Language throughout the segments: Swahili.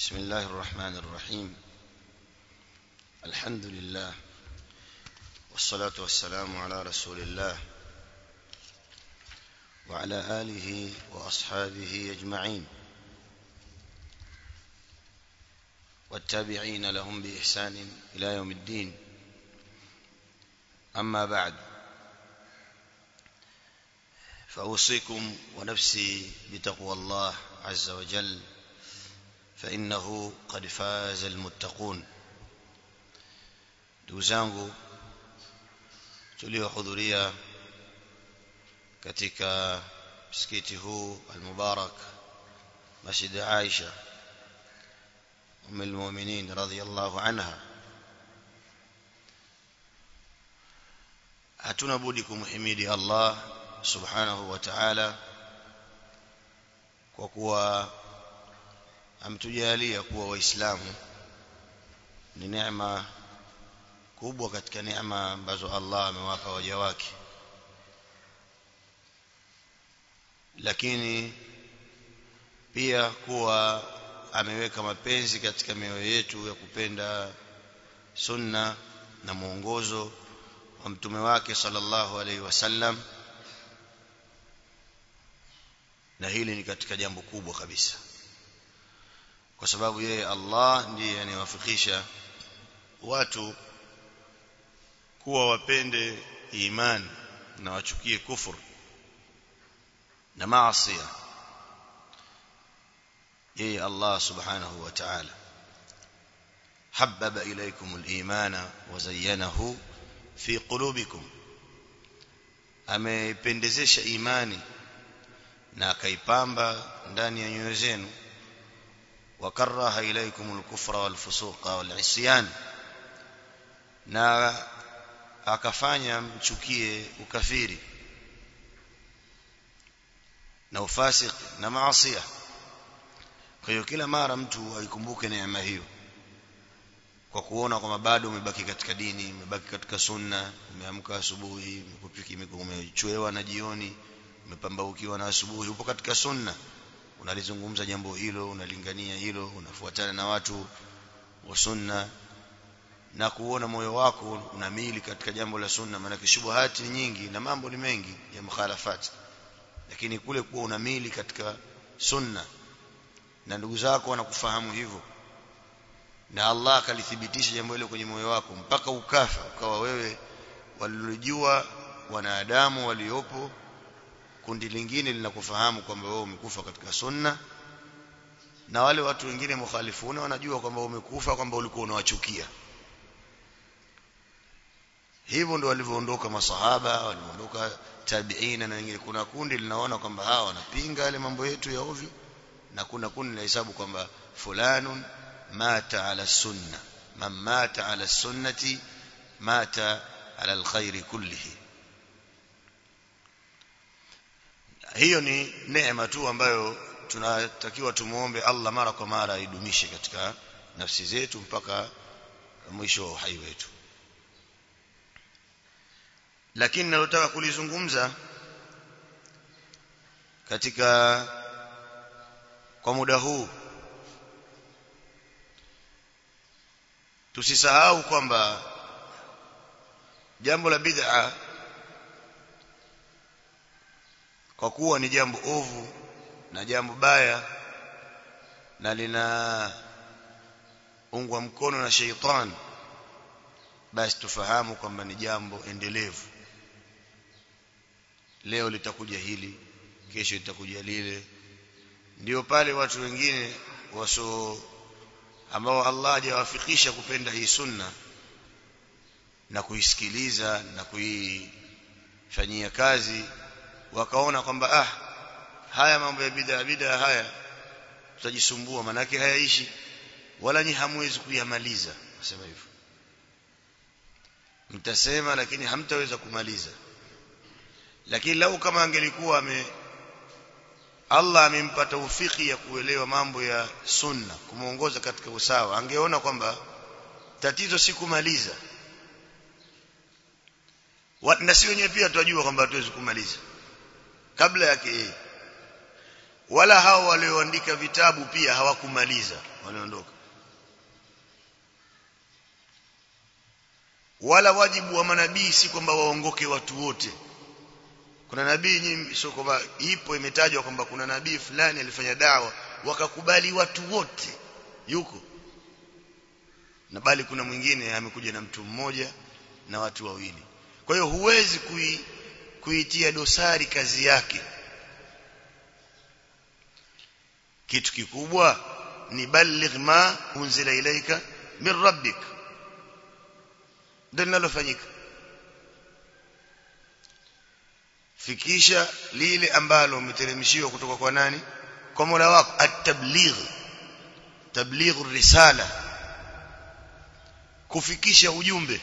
بسم الله الرحمن الرحيم. الحمد لله والصلاة والسلام على رسول الله وعلى آله وأصحابه أجمعين والتابعين لهم بإحسان إلى يوم الدين. أما بعد، فأوصيكم ونفسي بتقوى الله عز وجل، فإنه قد فاز المتقون. ndugu zangu tuliohudhuria katika msikiti huu al-mubarak, Masjid Aisha al-Mu'minin radhiyallahu anha, hatuna budi kumhimidi Allah subhanahu wa ta'ala kwa kuwa ametujalia kuwa waislamu. Ni neema kubwa katika neema ambazo Allah amewapa waja wake, lakini pia kuwa ameweka mapenzi katika mioyo yetu ya kupenda sunna na mwongozo wa mtume wake sallallahu alaihi wasallam, na hili ni katika jambo kubwa kabisa, kwa sababu yeye Allah ndiye anayewafikisha watu kuwa wapende imani na wachukie kufuru na maasi. Yeye Allah subhanahu wa ta'ala habbaba ilaykumul imana wa zayyanahu fi qulubikum, amependezesha imani na akaipamba ndani ya nyoyo zenu. Wa karaha ilaykumul kufra wal fusuqa wal isyan, na akafanya mchukie ukafiri na ufasik na maasi. Kwa hiyo kila mara mtu aikumbuke neema hiyo, kwa kuona kwamba bado umebaki katika dini, umebaki katika sunna, umeamka asubuhi, umechwewa na jioni, umepambaukiwa na asubuhi, upo katika sunna, unalizungumza jambo hilo, unalingania hilo, unafuatana na watu wa sunna, na kuona moyo wako unamili katika jambo la sunna. Maana shubuhati ni nyingi na mambo ni mengi ya mukhalafati, lakini kule kuwa unamili katika sunna na ndugu zako wanakufahamu hivyo, na Allah akalithibitisha jambo hilo kwenye moyo wako mpaka ukafa, ukawa wewe walijua wanadamu waliopo kundi lingine linakufahamu kwamba wewe umekufa katika sunna, na wale watu wengine mukhalifuna wanajua kwamba umekufa, kwamba ulikuwa unawachukia. Hivyo ndio walivyoondoka masahaba, waliondoka tabiina na wengine. Kuna kundi linaona kwamba hawa wanapinga yale mambo yetu ya ovyo, na kuna kundi linahesabu kwamba fulanun mata ala sunna, man mata ala sunnati mata ala alkhairi kullihi. Hiyo ni neema tu ambayo tunatakiwa tumuombe Allah mara kwa mara aidumishe katika nafsi zetu mpaka mwisho wa uhai wetu. Lakini nalotaka kulizungumza katika kwa muda huu, tusisahau kwamba jambo la bid'a, kwa kuwa ni jambo ovu na jambo baya na lina ungwa mkono na sheitan, basi tufahamu kwamba ni jambo endelevu. Leo litakuja hili, kesho litakuja lile. Ndio pale watu wengine ambao Allah hajawafikisha kupenda hii sunna na kuisikiliza na kuifanyia kazi, wakaona kwamba haya mambo ya bid'a haya tutajisumbua, manake hayaishi, wala ni hamwezi kuyamaliza. Nasema hivyo, mtasema lakini hamtaweza kumaliza. Lakini lau kama angelikuwa Allah amempa taufiki ya kuelewa mambo ya sunna, kumuongoza katika usawa, angeona kwamba tatizo si kumaliza. Na si wenyewe pia tunajua kwamba hatuwezi kumaliza kabla yake yeye. wala hao walioandika vitabu pia hawakumaliza, waliondoka. Wala wajibu wa manabii si kwamba waongoke watu wote. Kuna nabii nyingi, sio kwamba ipo imetajwa kwamba kuna nabii fulani alifanya dawa wakakubali watu wote, yuko na bali kuna mwingine amekuja na mtu mmoja na watu wawili. Kwa hiyo huwezi kuitia dosari kazi yake. Kitu kikubwa ni balligh ma unzila ilaika min rabbik, ndio linalofanyika. Fikisha lile ambalo umeteremshiwa kutoka kwa nani? Kwa Mola wako. At-tabligh, tabligh risala, kufikisha ujumbe,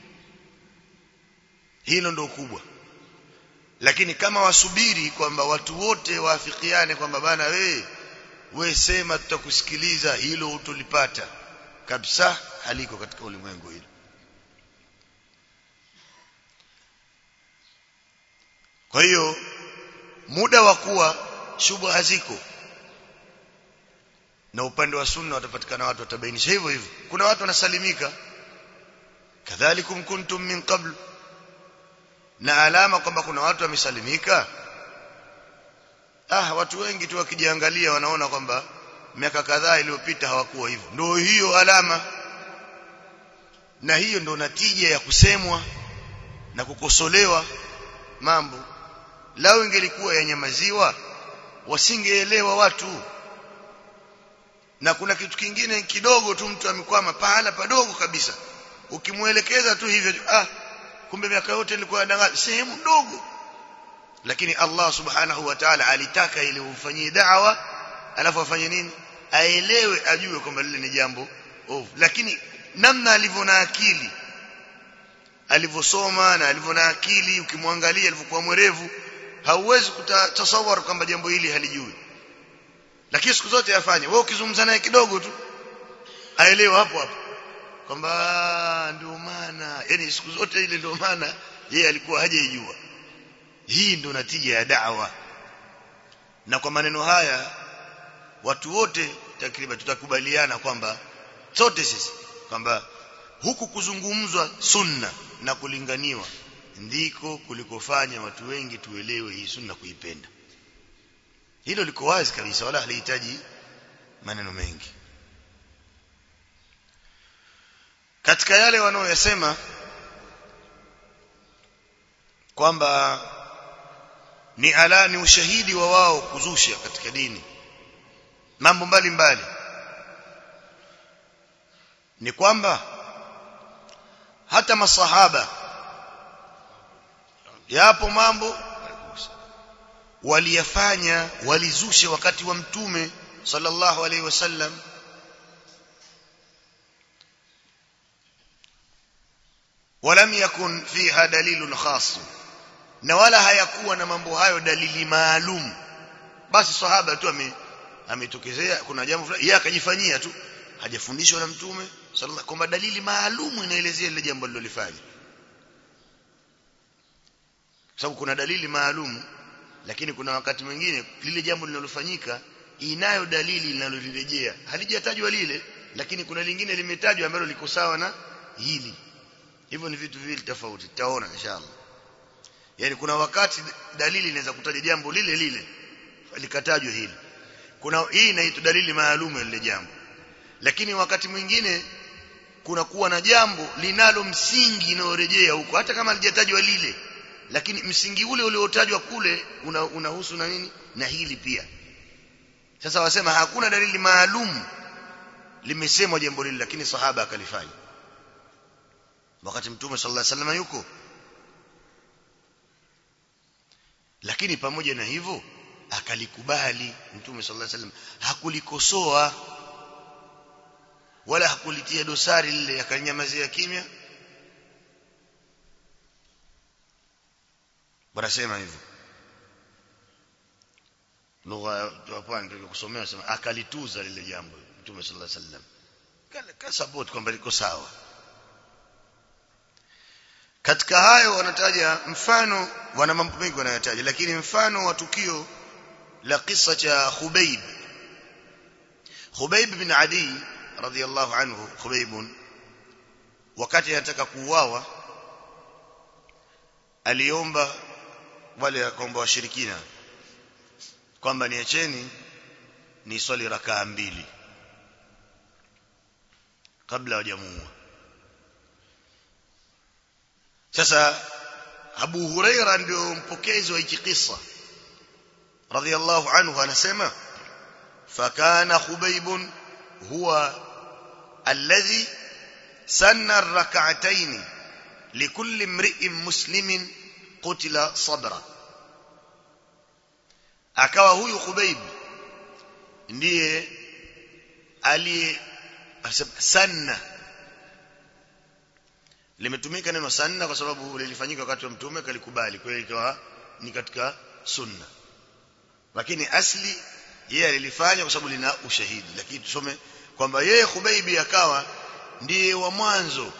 hilo ndio kubwa. Lakini kama wasubiri kwamba watu wote waafikiane kwamba bana wewe sema tutakusikiliza, hilo utolipata kabisa, haliko katika ulimwengu hilo. Kwa hiyo muda wa kuwa shubha haziko, na upande wa sunna watapatikana watu watabainisha hivyo hivyo. Kuna watu wanasalimika, kadhalikum kuntum min qabl, na alama kwamba kuna watu wamesalimika. Watu wengi tu wakijiangalia wanaona kwamba miaka kadhaa iliyopita hawakuwa hivyo. Ndio hiyo alama, na hiyo ndio natija ya kusemwa na kukosolewa mambo. Lao ingelikuwa yanyamaziwa wasingeelewa watu. Na kuna kitu kingine kidogo tu, mtu amekwama pahala padogo kabisa, ukimuelekeza tu hivyo, kumbe miaka yote nilikuwa nadanganya sehemu ndogo. Lakini Allah subhanahu wa ta'ala alitaka ili ufanyie da'wa, alafu afanye nini? Aelewe, ajue kwamba lile ni jambo ovu. Lakini namna alivyo na akili, alivyosoma na alivyo na akili, ukimwangalia alivyokuwa mwerevu, hauwezi kutasawara kwamba jambo hili halijui. Lakini siku zote yafanye. Wewe ukizungumza naye kidogo tu aelewe hapo hapo kwamba ndio maana, yani siku zote ile ndio maana yeye alikuwa hajaijua. Hii ndio natija ya da'wa. Na kwa maneno haya watu wote takriban tutakubaliana kwamba sote sisi kwamba huku kuzungumzwa sunna na kulinganiwa ndiko kulikofanya watu wengi tuelewe hii sunna, kuipenda. Hilo liko wazi kabisa, wala halihitaji maneno mengi. Katika yale wanaoyasema kwamba ni ushahidi wa wao kuzusha katika dini mambo mbalimbali, ni kwamba hata masahaba yapo mambo waliyafanya, walizusha wakati wa Mtume sallallahu alaihi wasallam. Walam yakun fiha dalilun khas, na wala hayakuwa na mambo hayo dalili maalum. Basi sahaba tu ametokezea kuna jambo fulani, yeye akajifanyia tu, hajafundishwa na Mtume sallallahu, kwamba dalili maalum inaelezea ile jambo alilolifanya. Sababu kuna dalili maalum, lakini kuna wakati mwingine lile jambo linalofanyika inayo dalili linalolirejea, halijatajwa lile, lakini kuna lingine limetajwa ambalo liko sawa na hili. Hivyo ni vitu viwili tofauti, tutaona inshallah. Yani kuna wakati dalili inaweza kutaja jambo lile lile likatajwa hili, kuna hii inaitwa dalili maalum ya lile jambo. Lakini wakati mwingine kuna kuwa na jambo linalo msingi unaorejea huko, hata kama halijatajwa lile, lakini msingi ule uliotajwa kule unahusu na nini na hili pia. Sasa wasema hakuna dalili maalum limesemwa jambo lile, lakini sahaba akalifanya wakati Mtume sallallahu alaihi wasallam yuko. Lakini pamoja na hivyo akalikubali Mtume sallallahu alaihi wasallam, hakulikosoa wala hakulitia dosari lile, akanyamazia kimya. Wanasema hivyo, lugha hapo ndio kusomea, sema akalituza lile jambo Mtume sallallahu alaihi wasallam, kala support kwamba liko sawa. Katika hayo wanataja mfano, wana mambo mengi wanayataja, lakini mfano wa tukio la kisa cha Khubayb bin Adi radhiyallahu anhu. Khubayb wakati anataka kuuawa aliomba wale akaomba washirikina kwamba niacheni ni swali rakaa 2 kabla hawajamuua. Sasa Abu Huraira ndio mpokezi wa hiki kisa radhiyallahu anhu, anasema fakana Khubayb huwa alladhi sanna ar-rak'atayn likulli imri'in muslimin qutila sabra. Akawa huyu Khubayb ndiye ali sanna, limetumika neno sanna kwa sababu lilifanyika wakati wa mtume kalikubali, kwa hiyo ikawa ni katika sunna, lakini asli yeye alilifanya kwa sababu lina ushahidi. Lakini tusome kwamba yeye Khubayb akawa ndiye wa mwanzo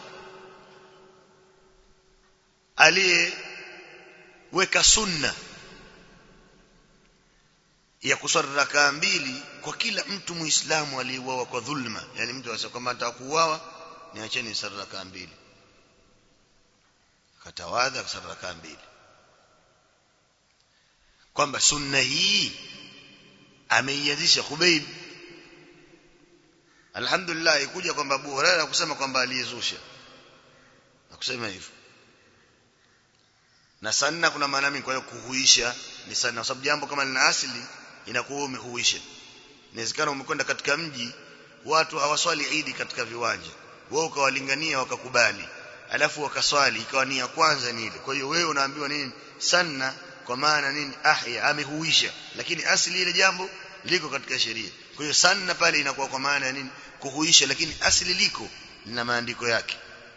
aliyeweka sunna ya kuswali rakaa 2 kwa kila mtu muislamu aliyeuawa kwa dhulma. Yani mtu anasema kama atakuuawa niacheni swali rakaa 2, akatawadha kuswali rakaa 2, kwamba sunna hii ameianzisha Khubayb. Alhamdulillah ikuja kwamba Abu Hurairah kusema kwamba aliyezusha na kusema hivyo. Na sanna kuna maana mingi, kwa hiyo kuhuisha ni sanna, kwa sababu jambo kama lina asili inakuwa umehuisha. Inawezekana umekwenda katika mji watu hawaswali Eid katika viwanja, wewe ukawalingania wakakubali, alafu wakaswali ikawa nia kwanza ni ile. Kwa hiyo wewe unaambiwa nini? Sanna, kwa maana nini? Ahya, amehuisha, lakini asili ile jambo liko katika sheria. Kwa hiyo sanna pale inakuwa kwa maana ya nini? Kuhuisha, lakini asili liko lina maandiko yake.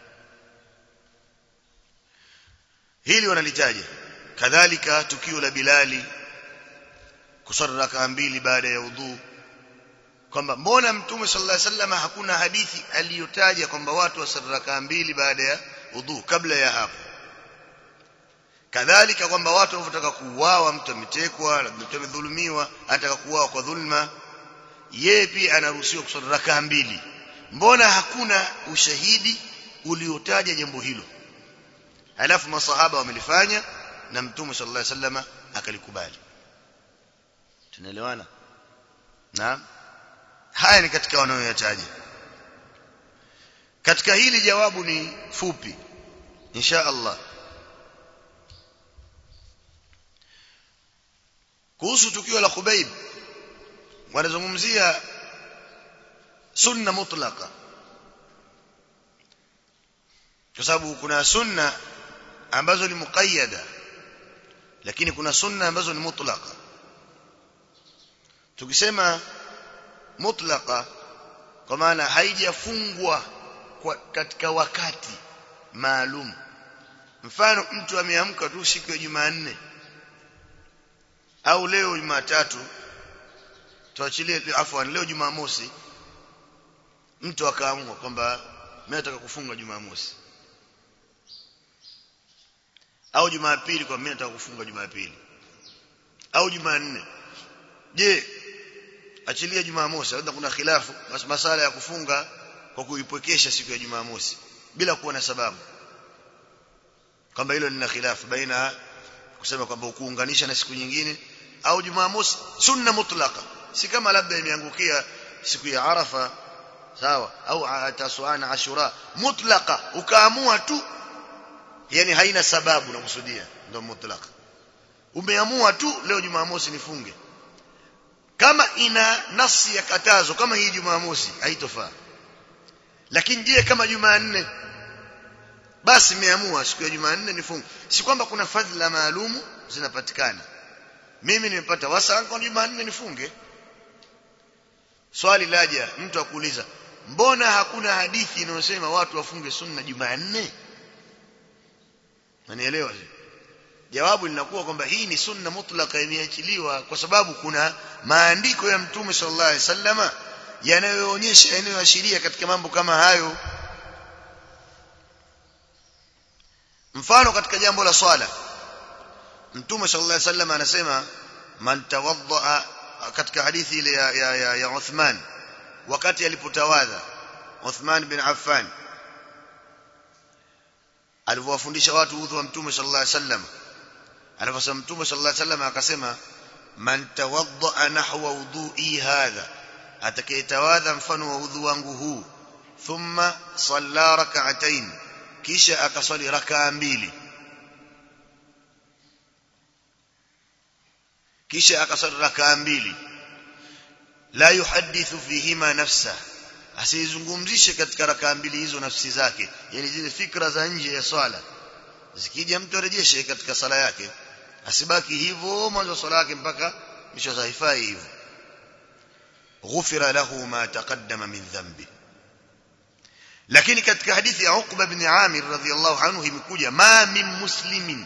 Hili wanalitaja. Kadhalika tukio la Bilali kuswali rakaa 2 baada ya udhu, kwamba mbona Mtume sallallahu alaihi wasallam hakuna hadithi aliyotaja kwamba watu waswali rakaa 2 baada ya udhu kabla ya hapo. Kadhalika kwamba watu wanataka kuuawa, mtu ametekwa, mtu amedhulumiwa, anataka kuuawa kwa dhulma, yeye pia anaruhusiwa kuswali rakaa 2. Mbona hakuna ushahidi uliotaja jambo hilo? Alafu masahaba wamelifanya na Mtume sallallahu alaihi wasallam akalikubali. Tunaelewana? Naam. Haya ni katika wanayoyataja. Katika hili jawabu ni fupi insha Allah. Kuhusu tukio la Khubayb wanazungumzia sunna mutlaqa, kwa sababu kuna sunna ambazo ni muqayyada, lakini kuna sunna ambazo ni mutlaqa. Tukisema mutlaqa kwa maana haijafungwa katika wakati maalum. Mfano, mtu ameamka tu siku ya Jumanne au leo Jumatatu, tuachilie leo Jumamosi, mtu akaamua kwamba mimi nataka kufunga Jumamosi, au Jumapili kwa mimi nataka kufunga Jumapili, au Jumanne. Je, achilia Jumamosi, labda kuna khilafu masala ya kufunga kwa kuipwekesha siku ya Jumamosi bila kuwa na sababu, kwamba hilo lina khilafu baina kusema kwamba ukuunganisha na siku nyingine au Jumamosi sunna mutlaqa. Si kama labda imeangukia siku ya Arafa, sawa, au Tasu'a Ashura, mutlaqa ukaamua tu, yani haina sababu na kusudia, ndio mutlaqa. Umeamua tu leo Jumamosi nifunge, kama ina nasi ya katazo kama hii Jumamosi haitofaa. Lakini je, kama Jumanne, basi nimeamua siku ya Jumanne nifunge, si kwamba kuna fadhila maalumu zinapatikana. Mimi nimepata wasaa kwa Jumanne nifunge. Swali laja, mtu akuuliza mbona hakuna hadithi inayosema watu wafunge sunna Jumanne? Unanielewa? Jawabu linakuwa kwamba hii ni sunna mutlaqa, imeachiliwa kwa sababu kuna maandiko ya Mtume sallallahu alaihi wasallam yanayoonyesha, yanayoashiria katika mambo kama hayo. Mfano, katika jambo la swala, Mtume sallallahu alaihi wasallam anasema man tawadda katika hadithi ile ya Uthman wakati alipotawadha Uthman bin Affan alivyowafundisha watu udhu wa Mtume sallallahu alaihi wasallam aliposema Mtume sallallahu alaihi wasallam akasema man tawadda nahwa wudu'i hadha atakayetawadha mfano wa udhu wangu huu thumma salla rak'atayn kisha akaswali rak'a mbili la yuhaddithu fihima nafsa asizungumzishe katika rak'a mbili hizo nafsi zake yani zile fikra za nje ya swala zikija mtu arejeshe katika sala yake asibaki hivyo mwanzo swala yake mpaka mwisho haifai hivyo ghufira lahu ma taqaddama min dhanbi lakini katika hadithi ya Uqba ibn Amir radhiyallahu anhu imekuja ma min muslimin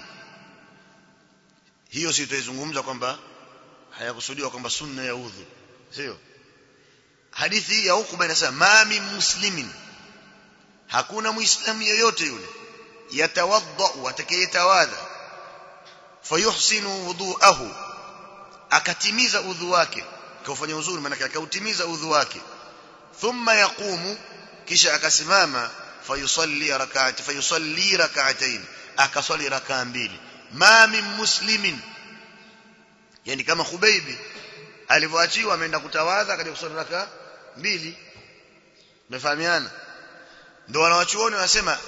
hiyo si tuizungumza kwamba hayakusudiwa kwamba sunna ya udhu sio hadithi ya Uqba inasema ma min muslimin hakuna muislamu yeyote yule yatawadda atakayetawadha fayuhsinu wudu'ahu akatimiza udhu wake kaufanya uzuri maana akautimiza udhu wake thumma yaqumu kisha akasimama fayusalli rak'atayn akaswali rak'a mbili ma min muslimin yani kama Khubaybi alivyoachiwa ameenda kutawadha akaja kuswali rak'a mbili mefahamiana ndio wanawachuoni wanasema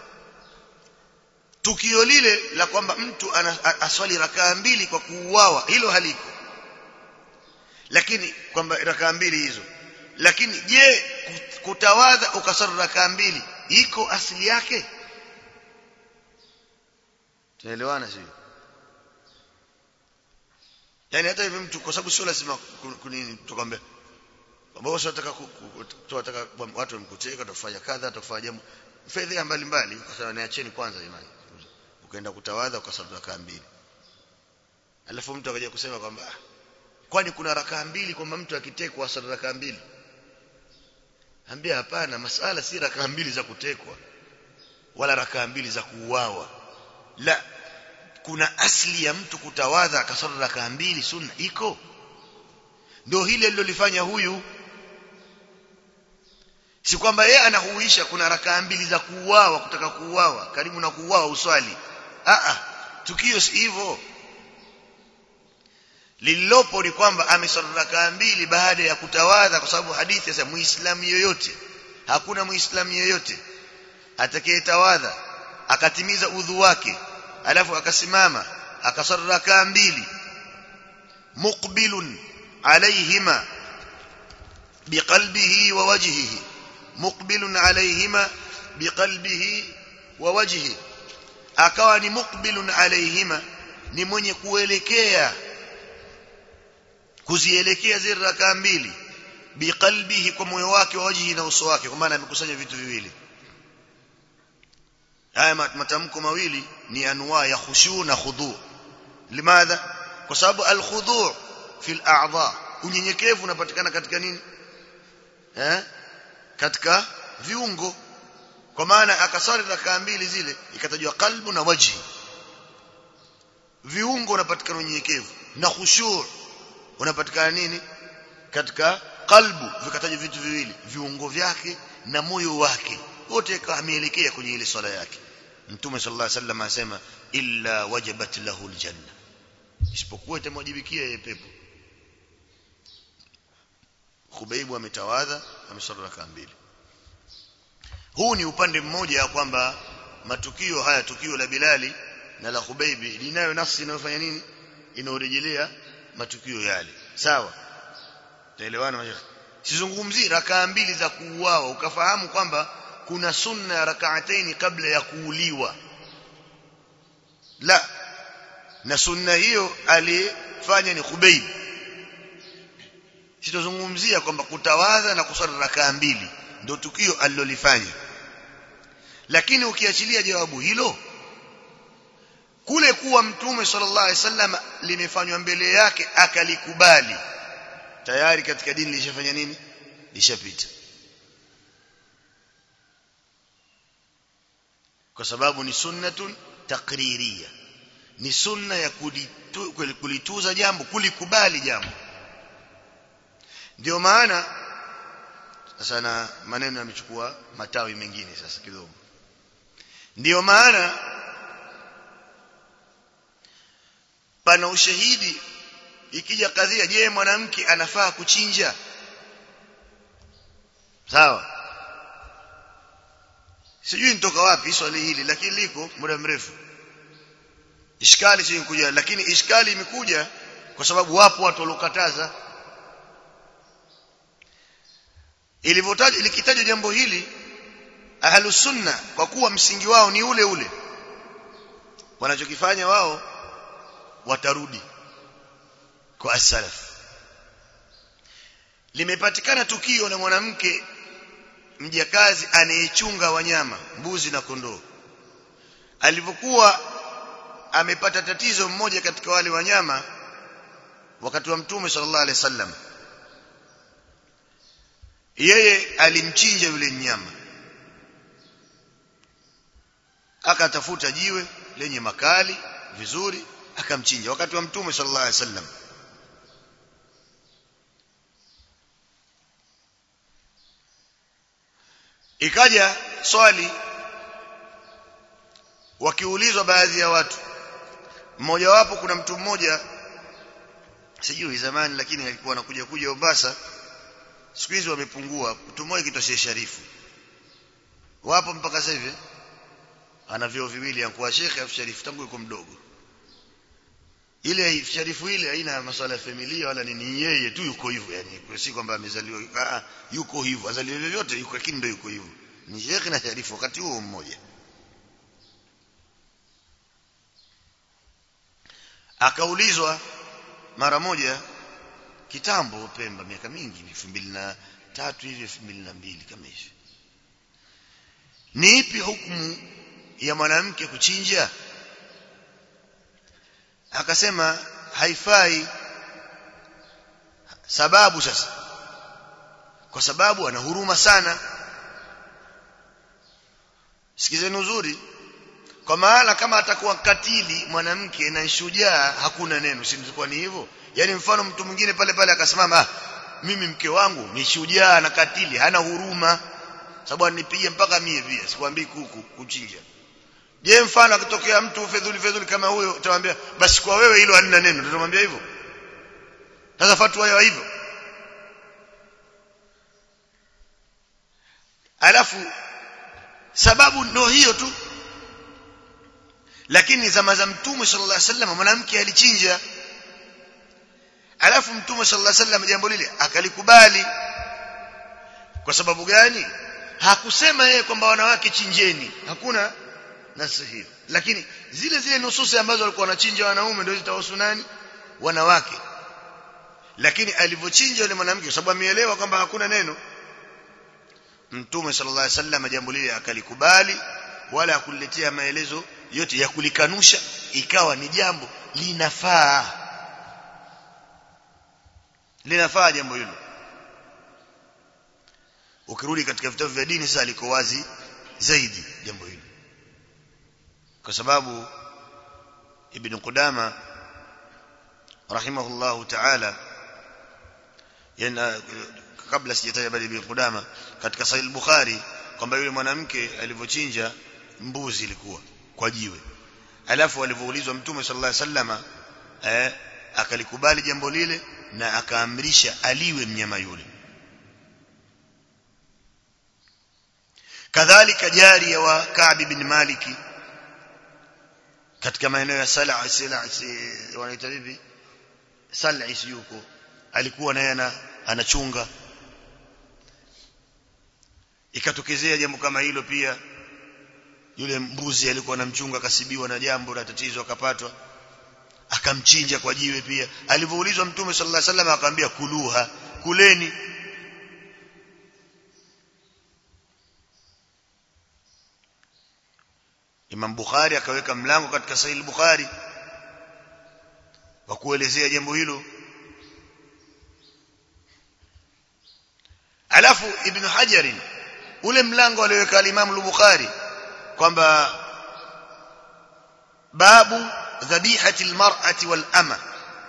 tukio lile la kwamba mtu aswali rak'a mbili kwa kuuawa hilo haliko lakini kwamba rak'a mbili hizo lakini je kutawadha ukaswali rak'a mbili iko asili yake tunaelewana sio yani hata hivi mtu kwa sababu sio lazima kunini tukwambia ambao tunataka watu wamkucheka tufanya kadha tufanya jambo fedha mbalimbali kwa sababu niacheni kwanza imani ukaenda kutawadha ukaswali rak'a mbili alafu mtu akaja kusema kwamba kwani kuna rak'a mbili kwamba mtu akitekwa aswali rak'a mbili ambia hapana masala si rak'a mbili za kutekwa wala rak'a mbili za kuuawa la kuna asli ya mtu kutawadha akaswali rak'a mbili sunna iko ndio hile alilofanya huyu si kwamba yeye anahuisha kuna rak'a mbili za kuuawa kutaka kuuawa karibu na kuuawa uswali tukio si hivyo lililopo ni kwamba ameswali rak'a mbili baada ya kutawadha kwa sababu hadithi ya muislamu yoyote hakuna muislamu yoyote atakayetawadha akatimiza udhu wake alafu akasimama akaswali rak'a mbili muqbilun alayhima biqalbihi wa wajhihi muqbilun alayhima biqalbihi wa wajhihi akawa ni muqbilun alayhima ni mwenye kuelekea kuzielekea zile rak'a mbili biqalbihi kwa moyo wake wa wajhi na uso wake kwa maana amekusanya vitu viwili haya matamko mawili ni anwa ya khushu na khudu limadha kwa sababu al-khudu' fi al-a'dha unyenyekevu unapatikana katika nini katika viungo kwa maana akaswali rak'a mbili zile ikatajwa qalbu na wajhi viungo unapatikana unyenyekevu na khushu' unapatikana nini katika qalbu vikatajwa vitu viwili viungo vyake na moyo wake wote kameelekea kwenye ile swala yake Mtume sallallahu alaihi wasallam asema illa wajabat lahu aljanna isipokuwa itamwajibikia yeye pepo Khubaybu ametawadha ameswali rak'a mbili huu ni upande mmoja ya kwamba matukio haya tukio la Bilali na la Khubaybi linayo nafsi inayofanya nini inaorejelea matukio yale sawa taelewana maana sizungumzi rak'a mbili za kuuawa ukafahamu kwamba kuna sunna ya rak'ataini kabla ya kuuliwa la na sunna hiyo alifanya ni Khubayb sitozungumzia kwamba kutawadha na kuswali rak'a mbili ndio tukio alilolifanya lakini ukiachilia jawabu hilo kule kuwa Mtume sallallahu alaihi wasallam limefanywa mbele yake akalikubali tayari katika dini lishafanya nini lishapita kwa sababu ni sunnatun taqririyya ni sunna ya kulituza jambo, kulikubali jambo. Ndio maana sasa na maneno yamechukua matawi mengine sasa kidogo. Ndio maana pana ushahidi ikija kadhia, je, mwanamke anafaa kuchinja? Sawa, sijui nitoka wapi swali hili, lakini liko muda mrefu. Ishkali si kuja, lakini ishkali imekuja kwa sababu wapo watu walokataza. Ilivyotajwa, likitajwa jambo hili, ahlus sunna kwa kuwa msingi wao ni ule ule, wanachokifanya wao watarudi kwa as-salaf. Limepatikana tukio la mwanamke mjakazi anayechunga wanyama, mbuzi na kondoo. Alipokuwa amepata tatizo mmoja katika wale wanyama wakati wa Mtume sallallahu alaihi wasallam, yeye alimchinja yule mnyama, akatafuta jiwe lenye makali vizuri akamchinja wakati wa Mtume sallallahu alaihi wasallam. Ikaja swali, wakiulizwa baadhi ya watu, mmoja wapo, kuna mtu mmoja sijui zamani, lakini alikuwa anakuja Mombasa, siku hizi wamepungua, mtu mmoja kitwa Sharifu, wapo mpaka sasa hivi, ana vyeo viwili, anakuwa shekhe afu Sharifu tangu yuko mdogo. Ile Sharifu ile haina masuala ya familia wala nini, yeye tu yuko hivyo, yani si kwamba amezaliwa, yuko hivyo, azaliwa vyovyote yuko, lakini ndio yuko hivyo, ni shekhe na Sharifu wakati huo mmoja. Akaulizwa mara moja kitambo Pemba, miaka mingi, 2003 hivi 2002 kama hivi, ni ipi hukumu ya mwanamke kuchinja? Akasema haifai. Sababu sasa, kwa sababu ana huruma sana. Sikizeni uzuri, kwa maana kama atakuwa katili mwanamke na shujaa hakuna neno, si mzikuwa ni hivyo. Yani mfano mtu mwingine pale pale akasimama, mimi mke wangu ni shujaa na katili, hana huruma, sababu anipige mpaka mie pia, sikwambii kuku kuchinja. Je, mfano akitokea mtu fedhuli kama huyo, utamwambia basi kwa wewe hilo halina neno, tutamwambia hivyo? Sasa fatwa yao hivyo. Alafu sababu ndio hiyo tu, lakini zama za Mtume sallallahu alaihi wasallam mwanamke alichinja, alafu Mtume sallallahu alaihi wasallam jambo lile akalikubali. Kwa sababu gani? Hakusema yeye kwamba wanawake chinjeni, hakuna nasi hiyo, lakini zile nususi ambazo walikuwa wanachinja wanaume ndio zitawahusu nani? Wanawake. Lakini alivyochinja yule mwanamke, kwa sababu ameelewa kwamba hakuna neno, Mtume sallallahu alaihi wasallam jambo lile akalikubali, wala hakuletea maelezo yote ya kulikanusha, ikawa ni jambo linafaa jambo hilo. Ukirudi katika vitabu vya dini sasa liko wazi zaidi jambo hilo, kwa sababu Ibn Qudama rahimahullahu ta'ala, yana kabla sijataja bali Ibn Qudama katika Sahih al-Bukhari kwamba yule mwanamke alivyochinja mbuzi ilikuwa kwa jiwe, alafu alivyoulizwa Mtume sallallahu alaihi wasallam akalikubali jambo lile na akaamrisha aliwe mnyama yule. Kadhalika jari wa Ka'b bin Malik katika maeneo ya wanaita hivi Sal'is, yuko alikuwa naye anachunga. Ikatokezea jambo kama hilo pia, yule mbuzi alikuwa anamchunga akasibiwa na jambo la tatizo, akapatwa, akamchinja kwa jiwe pia. Alivyoulizwa Mtume sallallahu alaihi wasallam akamwambia kuluha, kuleni. Imam Bukhari akaweka mlango katika Sahih al-Bukhari wa kuelezea jambo hilo. Alafu Ibn Hajar ule mlango alioweka Imam al-Bukhari kwamba babu dhabihati almar'ati wal ama.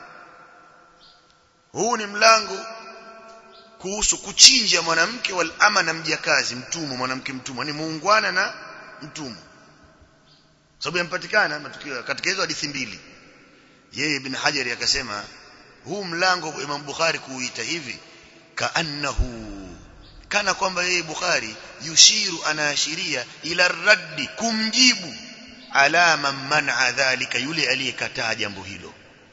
Huu ni mlango kuhusu kuchinja mwanamke wal ama na mjakazi, mtumwa, mwanamke mtumwa, ni muungwana na mtumwa. Sababu yampatikana matukio katika hizo hadithi mbili. Yeye Ibn Hajar akasema huu mlango Imam Bukhari kuuita hivi kana kwamba yeye Bukhari yushiru, anaashiria ila raddi, kumjibu ala man man'a dhalika, yule aliyekataa jambo hilo.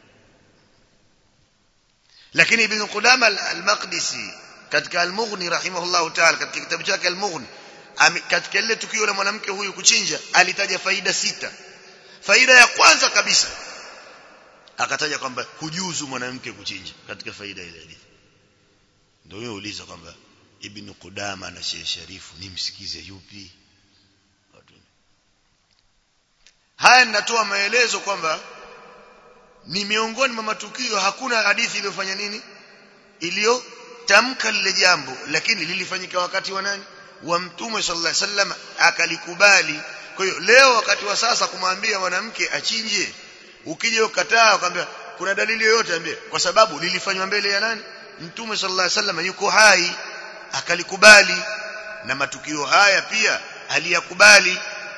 Lakini Ibn Qudama al-Maqdisi katika al-Mughni rahimahullah ta'ala, katika kitabu chake al-Mughni, katika ile tukio la mwanamke huyu kuchinja alitaja faida 6. Faida ya kwanza kabisa akataja kwamba hujuzu mwanamke kuchinja katika faida ile hadithi. Ndio yeye uliza kwamba Ibn Qudama na Sheikh Sharifu nimsikize yupi? Haya ninatoa maelezo kwamba ni miongoni mwa matukio, hakuna hadithi iliyofanya nini, iliyotamka lile jambo, lakini lilifanyika wakati wa nani? Wa Mtume sallallahu alaihi wasallam, akalikubali. Kwa hiyo leo wakati wa sasa kumwambia mwanamke achinje, ukija ukataa ukamwambia kuna dalili yoyote, ambie kwa sababu lilifanywa mbele ya nani? Mtume sallallahu alaihi wasallam yuko hai, akalikubali. Na matukio haya pia aliyakubali.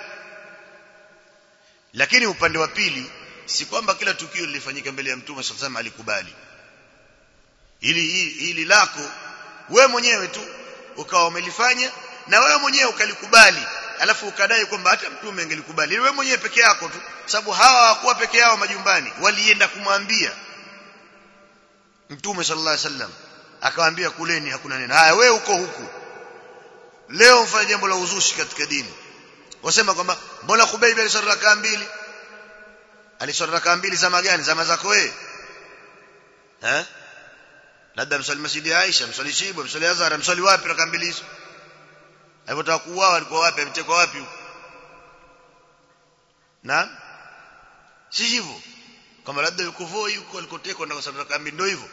Lakini upande wa pili, si kwamba kila tukio lilifanyika mbele ya Mtume sallallahu alaihi wasallam alikubali. Ili lako wewe mwenyewe tu ukawa umelifanya na wewe mwenyewe ukalikubali, alafu ukadai kwamba hata Mtume angelikubali. Wewe mwenyewe peke yako tu, sababu hawa hawakuwa peke yao majumbani, walienda kumwambia Mtume sallallahu alaihi wasallam, akawaambia kuleni, hakuna neno. Haya, wewe uko huku leo mfanya jambo la uzushi katika dini, wasema kwamba mbona Khubayb aliswali rakaa 2? Aliswali rakaa 2 zama gani? Zama zako wewe? Labda msali Masjidi Aisha, msali Shiba, msali Azhar, msali wapi rakaa 2 hizo? Alipotaka kuuawa alikuwa wapi? Ametekwa wapi? Na si hivyo kama labda yuko Voi yuko alikotekwa na kwa sababu rakaa 2, ndio hivyo.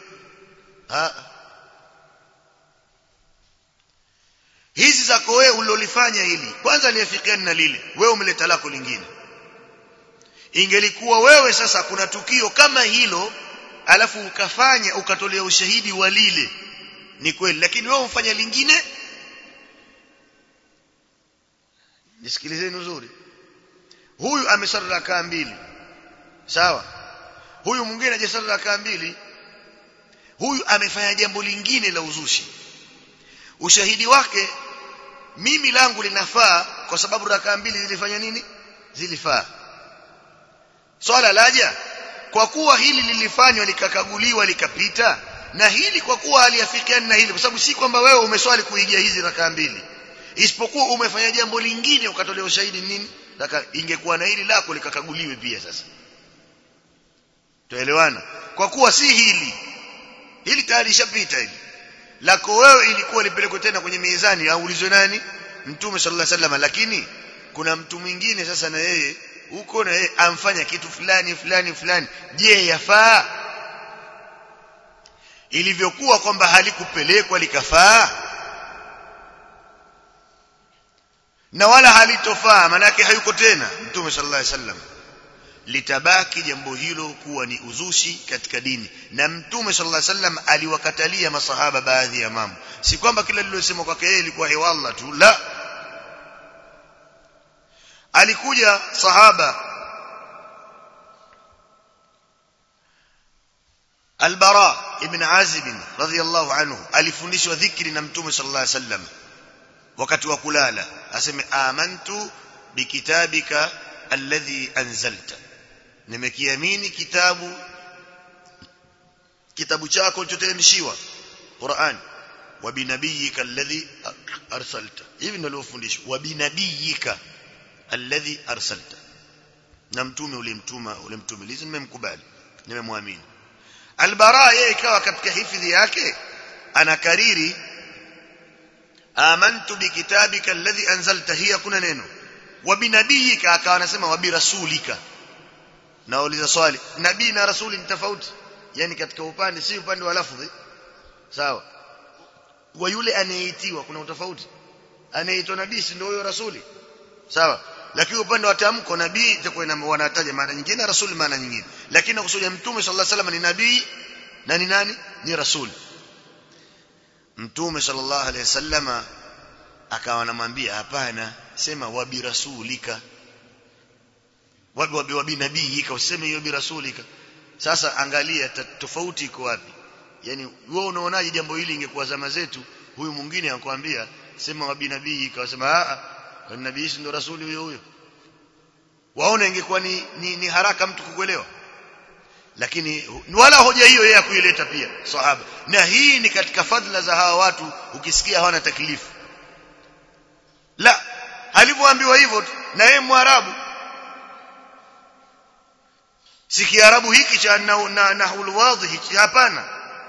Hizi zako wewe ulilofanya hili, kwanza aliyefikiana na lile, wewe umeleta lako lingine. Ingelikuwa wewe sasa kuna tukio kama hilo, alafu ukafanya ukatolea ushahidi wa lile, ni kweli, lakini wewe umfanya lingine. Nisikilizeni uzuri, huyu amesali rakaa 2, sawa? Huyu mwingine hajasali rakaa 2, huyu amefanya jambo lingine la uzushi. Ushahidi wake, mimi langu linafaa kwa sababu rakaa 2 zilifanya nini? Zilifaa. Swala laja kwa kuwa hili lilifanywa likakaguliwa likapita, na hili kwa kuwa aliafikiana na hili, kwa sababu si kwamba wewe umeswali kuigia hizi rakaa 2, isipokuwa umefanya jambo lingine ukatolea ushahidi nini? Ingekuwa na hili lako likakaguliwe pia. Sasa tuelewana, kwa kuwa si hili tayari lishapita, hili lako wewe ilikuwa lipelekwe tena kwenye mizani aulizwe nani? Mtume sallallahu alaihi wasallam. Lakini kuna mtu mwingine sasa na yeye huko, na yeye amfanya kitu fulani, je, yafaa? Ilivyokuwa kwamba halikupelekwa likafaa, na wala halitofaa, maana yake hayuko tena Mtume sallallahu alaihi wasallam, litabaki jambo hilo kuwa ni uzushi katika dini. Na Mtume sallallahu alaihi wasallam aliwakatalia masahaba baadhi ya mambo, si kwamba kila lililosema kwake yeye ilikuwa hewalla tu, la. Alikuja sahaba Al-Bara ibn Azib radhiyallahu anhu, alifundishwa dhikri na Mtume sallallahu alaihi wasallam wakati wa kulala, aseme amantu bikitabika alladhi anzalta, nimekiamini kitabu chako ulichoteremshiwa Qur'an, wa binabiyika alladhi arsalta. Hivi ndio alifundishwa, wa binabiyika alladhi arsalta, na mtume ulimtumiliza, nimemkubali, nimemwamini. Al-Bara yeye ikawa katika hifadhi yake anakariri amantu bikitabika alladhi anzalta, hiya kuna neno wa binabiyika, akawa anasema wa birasulika. Nauliza swali, nabii na rasuli ni tofauti? Yani katika upande, si upande wa lafzi, sawa? Wa yule anayeitiwa kuna utofauti, anayeitwa nabii si ndio huyo rasuli, sawa? lakini upande wa tamko nabii itakuwa wanataja maana nyingine, rasul maana nyingine, lakini kusudia mtume sallallahu alaihi wasallam ni nabii na ni nani, ni rasul. Mtume sallallahu alaihi wasallam akawa anamwambia hapana, sema wa bi rasulika, wa bi nabiyika, useme hiyo bi rasulika. Sasa angalia tofauti iko wapi? Yani wewe unaonaje jambo hili ingekuwa zama zetu, huyu mwingine anakuambia sema wa bi nabiyika, wasema nabii ndio rasuli huyo, waone ingekuwa ni haraka mtu kukuelewa. Lakini wala hoja hiyo yeye kuileta pia sahaba, na hii ni katika fadhila za hawa watu. Ukisikia hawana taklifu, la alivyoambiwa hivyo, na yeye Mwarabu, si Kiarabu hiki cha nahul wadhi, hapana,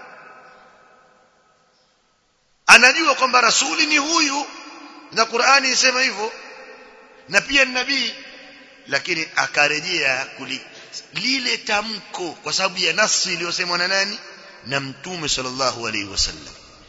anajua kwamba rasuli ni huyu na Qur'ani inasema hivyo na pia ni nabii, lakini akarejea lile tamko kwa sababu ya nafsi iliyosemwa na nani, na mtume sallallahu alaihi wasallam.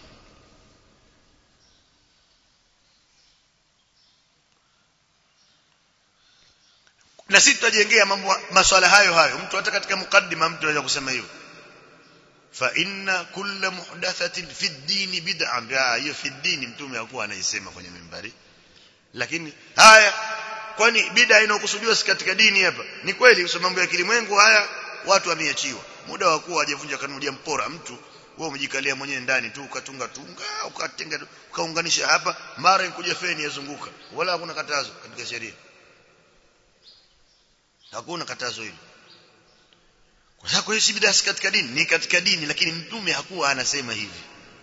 Na sisi tutajengea mambo maswala hayo. Mtu hata katika mukaddima mtu anaweza kusema hivyo, fa inna kulla muhdathatin fi ad-din bid'ah. Hiyo fi ad-din mtume alikuwa anaisema kwenye mimbari, lakini haya, kwani bid'a inayokusudiwa si katika dini hapa? Ni kweli kwa mambo ya kilimwengu haya watu wameachiwa, muda wa kuwa hajavunja kanuni ya mpora mtu, wewe umejikalia mwenyewe ndani tu ukatunga ukatenga ukaunganisha hapa, mara inkuja feni yazunguka, wala hakuna katazo katika sheria, hakuna katazo hilo. Kwa sababu hiyo si bid'a katika dini, ni katika dini, lakini mtume hakuwa anasema hivi.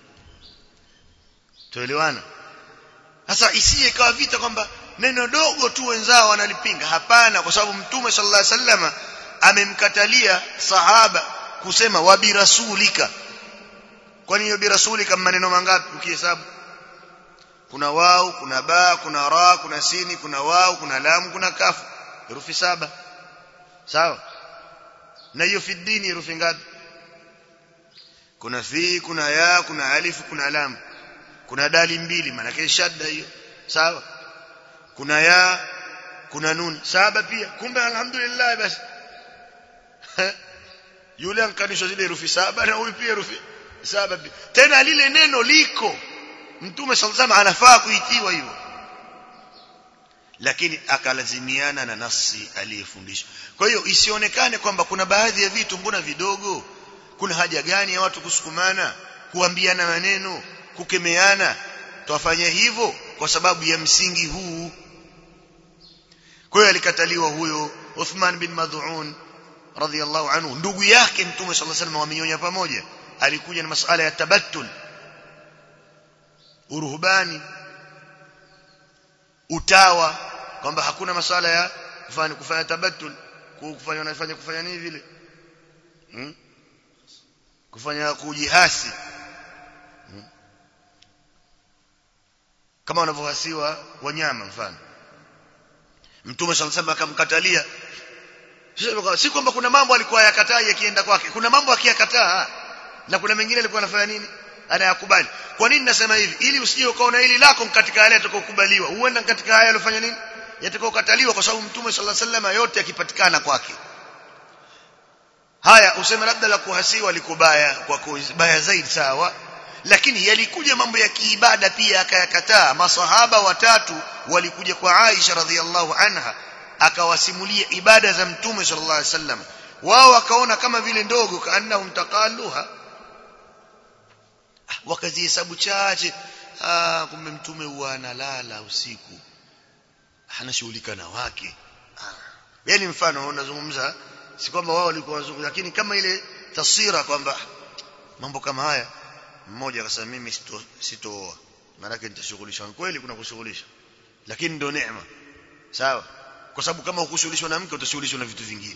Tuelewana? Sasa isiye ikawa vita kwamba neno dogo tu wenzao wanalipinga. Hapana, kwa sababu mtume sallallahu alaihi wasallam amemkatalia sahaba kusema wa bi rasulika. Kwani hiyo bi rasulika maneno mangapi ukihesabu? Kuna wao, kuna ba, kuna ra, kuna sini, kuna wao, kuna lam, kuna kafu, herufi 7. Sawa? Na hiyo fi dini herufi ngapi? Kuna fi, kuna ya, kuna alif, kuna lam, kuna dali 2, maana yake shadda hiyo. Sawa? Kuna ya, kuna nun, 7 pia. Kumbe alhamdulillah basi yule ankanisha zile herufi 7 na huyu pia herufi 7 pia. Tena lile neno liko mtume sallallahu alaihi wasallam anafaa kuitiwa hivyo, lakini akalazimiana na nafsi aliyefundisha. Kwa hiyo isionekane kwamba kuna baadhi ya vitu mbona vidogo, kuna haja gani ya watu kusukumana, kuambiana maneno, kukemeana? Tuwafanye hivyo kwa sababu ya msingi huu. Kwa hiyo alikataliwa huyo Uthman bin Mad'un radhiyallahu anhu, ndugu yake mtume sallallahu alaihi wasallam wamenyonya pamoja, alikuja na masuala ya tabattul, uruhbani, utawa, kwamba hakuna masuala ya kufanya tabattul, kufanya nini vile, kufanya kujihasi, kama wanavyohasiwa wanyama mfano. Mtume sallallahu alaihi wasallam akamkatalia. Si kwamba kuna mambo alikuwa yakataa yakienda kwake, kuna mambo akiyakataa na kuna mengine alikuwa anafanya nini, anayakubali. Kwa nini nasema hivi? Ili usije ukaona hili lako katika yale yatakayokubaliwa, huenda katika haya aliyofanya nini yatakayokataliwa, kwa sababu mtume sallallahu alaihi wasallam yote yakipatikana kwake. Haya useme labda la kuhasiwa likubaya kwa kubaya zaidi, sawa, lakini yalikuja mambo ya kiibada pia akayakataa. Masahaba 3 walikuja kwa Aisha radhiallahu anha, akawasimulia ibada za mtume sallallahu alaihi wasallam, wao wakaona kama vile ndogo, kaannahum taqalluha, wakazihesabu chache. Kumbe mtume huwa analala usiku, anashughulika na wake. Yani mfano unazungumza, si kwamba wao walikuwa wazungumza, lakini kama ile taswira kwamba mambo kama haya. Mmoja akasema mimi sitooa, maana yake nitashughulishwa. Kweli kuna kushughulisha, lakini ndio neema, sawa, kwa sababu kama ukushughulishwa na mke utashughulishwa na vitu vingine.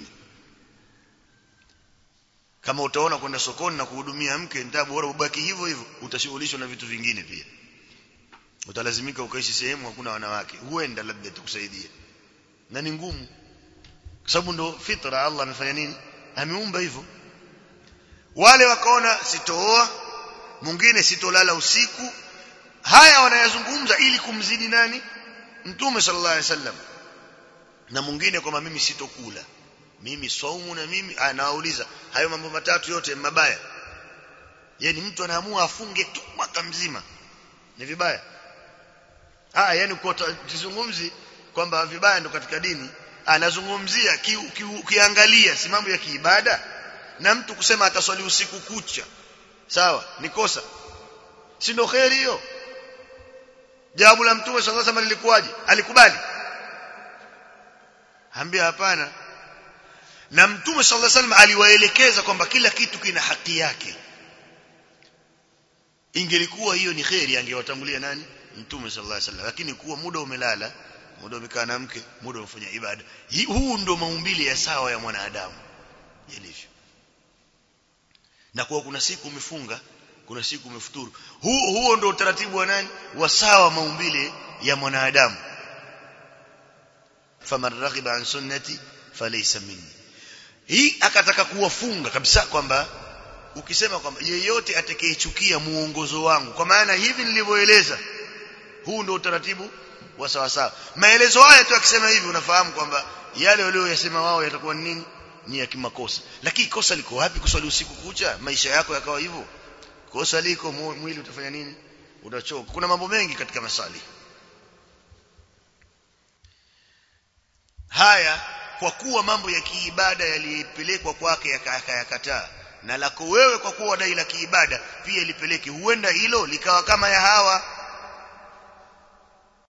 Kama utaona kwenda sokoni na kuhudumia mke ndio bora ubaki hivyo hivyo, utashughulishwa na vitu vingine pia. Utalazimika ukaishi sehemu hakuna wanawake, huenda labda itakusaidia, na ni ngumu kwa sababu ndio fitra. Allah amefanya nini, ameumba hivyo. Wale wakaona sitooa, mwingine sitolala usiku. Haya wanayazungumza ili kumzidi nani, mtume sallallahu alaihi wasallam. na mwingine kwamba mimi sitokula, mimi saumu, na mimi anauliza hayo mambo matatu yote mabaya. Yani mtu anaamua afunge tu mwaka mzima, ni vibaya. Yani kwa tuzungumzi kwamba vibaya ndo katika dini, anazungumzia kiangalia si mambo ya kiibada. Na mtu kusema ataswali usiku kucha, sawa, ni kosa, si ndo khairi hiyo? Jawabu la Mtume sallallahu alaihi wasallam lilikuwaje? Alikubali? Ambia hapana. Na Mtume sallallahu alaihi wasallam aliwaelekeza kwamba kila kitu kina haki yake. Ingelikuwa hiyo ni khairi, angewatangulia nani? Mtume sallallahu alaihi wasallam. Lakini kuwa muda umelala, muda umekaa na mke, muda umefanya ibada, huu ndo maumbile ya sawa ya mwanadamu yalivyo. Na kwa kuna siku umefunga, kuna siku umefuturu, huo ndo utaratibu wa nani? Wa sawa maumbile ya mwanadamu. Faman raghiba an sunnati falaysa minni. Hii akataka kuwafunga kabisa kwamba ukisema kwamba yeyote atakayechukia muongozo wangu, kwa maana hivi nilivyoeleza, huu ndio utaratibu wa sawa sawa. Maelezo haya tu akisema hivi unafahamu kwamba yale walioyasema wao yatakuwa nini? Ni ya kimakosa. Lakini kosa liko wapi? Kuswali usiku kucha, maisha yako yakawa hivyo? Kosa liko mwili utafanya nini? Utachoka. Kuna mambo mengi katika masali haya. Kwa kuwa mambo ya kiibada yalipelekwa kwake yakakataa, na lako wewe kwa kuwa dai la kiibada pia ilipeleke, huenda hilo likawa kama ya hawa.